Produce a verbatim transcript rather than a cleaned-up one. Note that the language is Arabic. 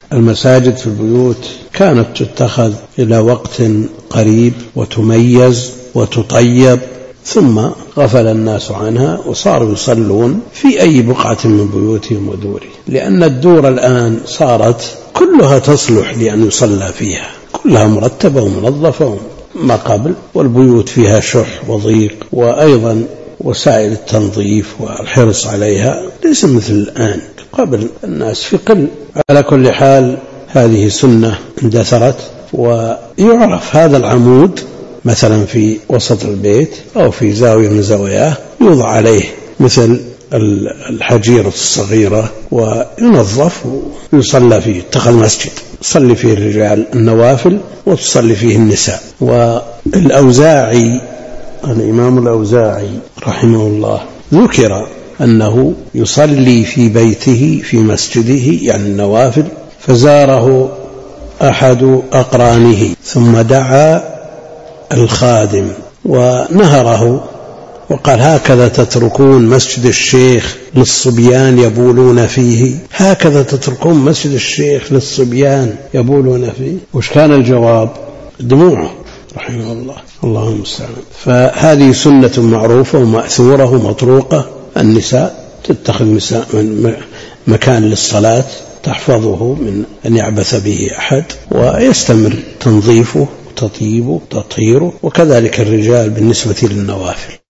المساجد في البيوت كانت تتخذ إلى وقت قريب وتميز وتطيب، ثم غفل الناس عنها وصاروا يصلون في أي بقعة من بيوتهم ودورهم، لأن الدور الآن صارت كلها تصلح لأن يصلى فيها، كلها مرتبة ومنظفة ما قبل، والبيوت فيها شح وضيق، وأيضا وسائل التنظيف والحرص عليها ليس مثل الآن. قبل الناس في قل. على كل حال هذه سنة اندثرت، ويعرف هذا العمود مثلا في وسط البيت أو في زاوية من زواياه يوضع عليه مثل الحجيرة الصغيرة وينظف ويصلى فيه، اتخذ مسجد يصلي فيه الرجال النوافل وتصلي فيه النساء. والأوزاعي الإمام الأوزاعي رحمه الله ذكر أنه يصلي في بيته في مسجده يعني النوافل، فزاره أحد أقرانه ثم دعا الخادم ونهره وقال: هكذا تتركون مسجد الشيخ للصبيان يبولون فيه؟ هكذا تتركون مسجد الشيخ للصبيان يبولون فيه؟ وش كان الجواب؟ دموعه رحمه الله. اللهم المستعان. فهذه سنة معروفة ومأثورة ومطروقة، النساء تتخذ مكان للصلاة تحفظه من أن يعبث به أحد، ويستمر تنظيفه وتطيبه وتطهيره، وكذلك الرجال بالنسبة للنوافل.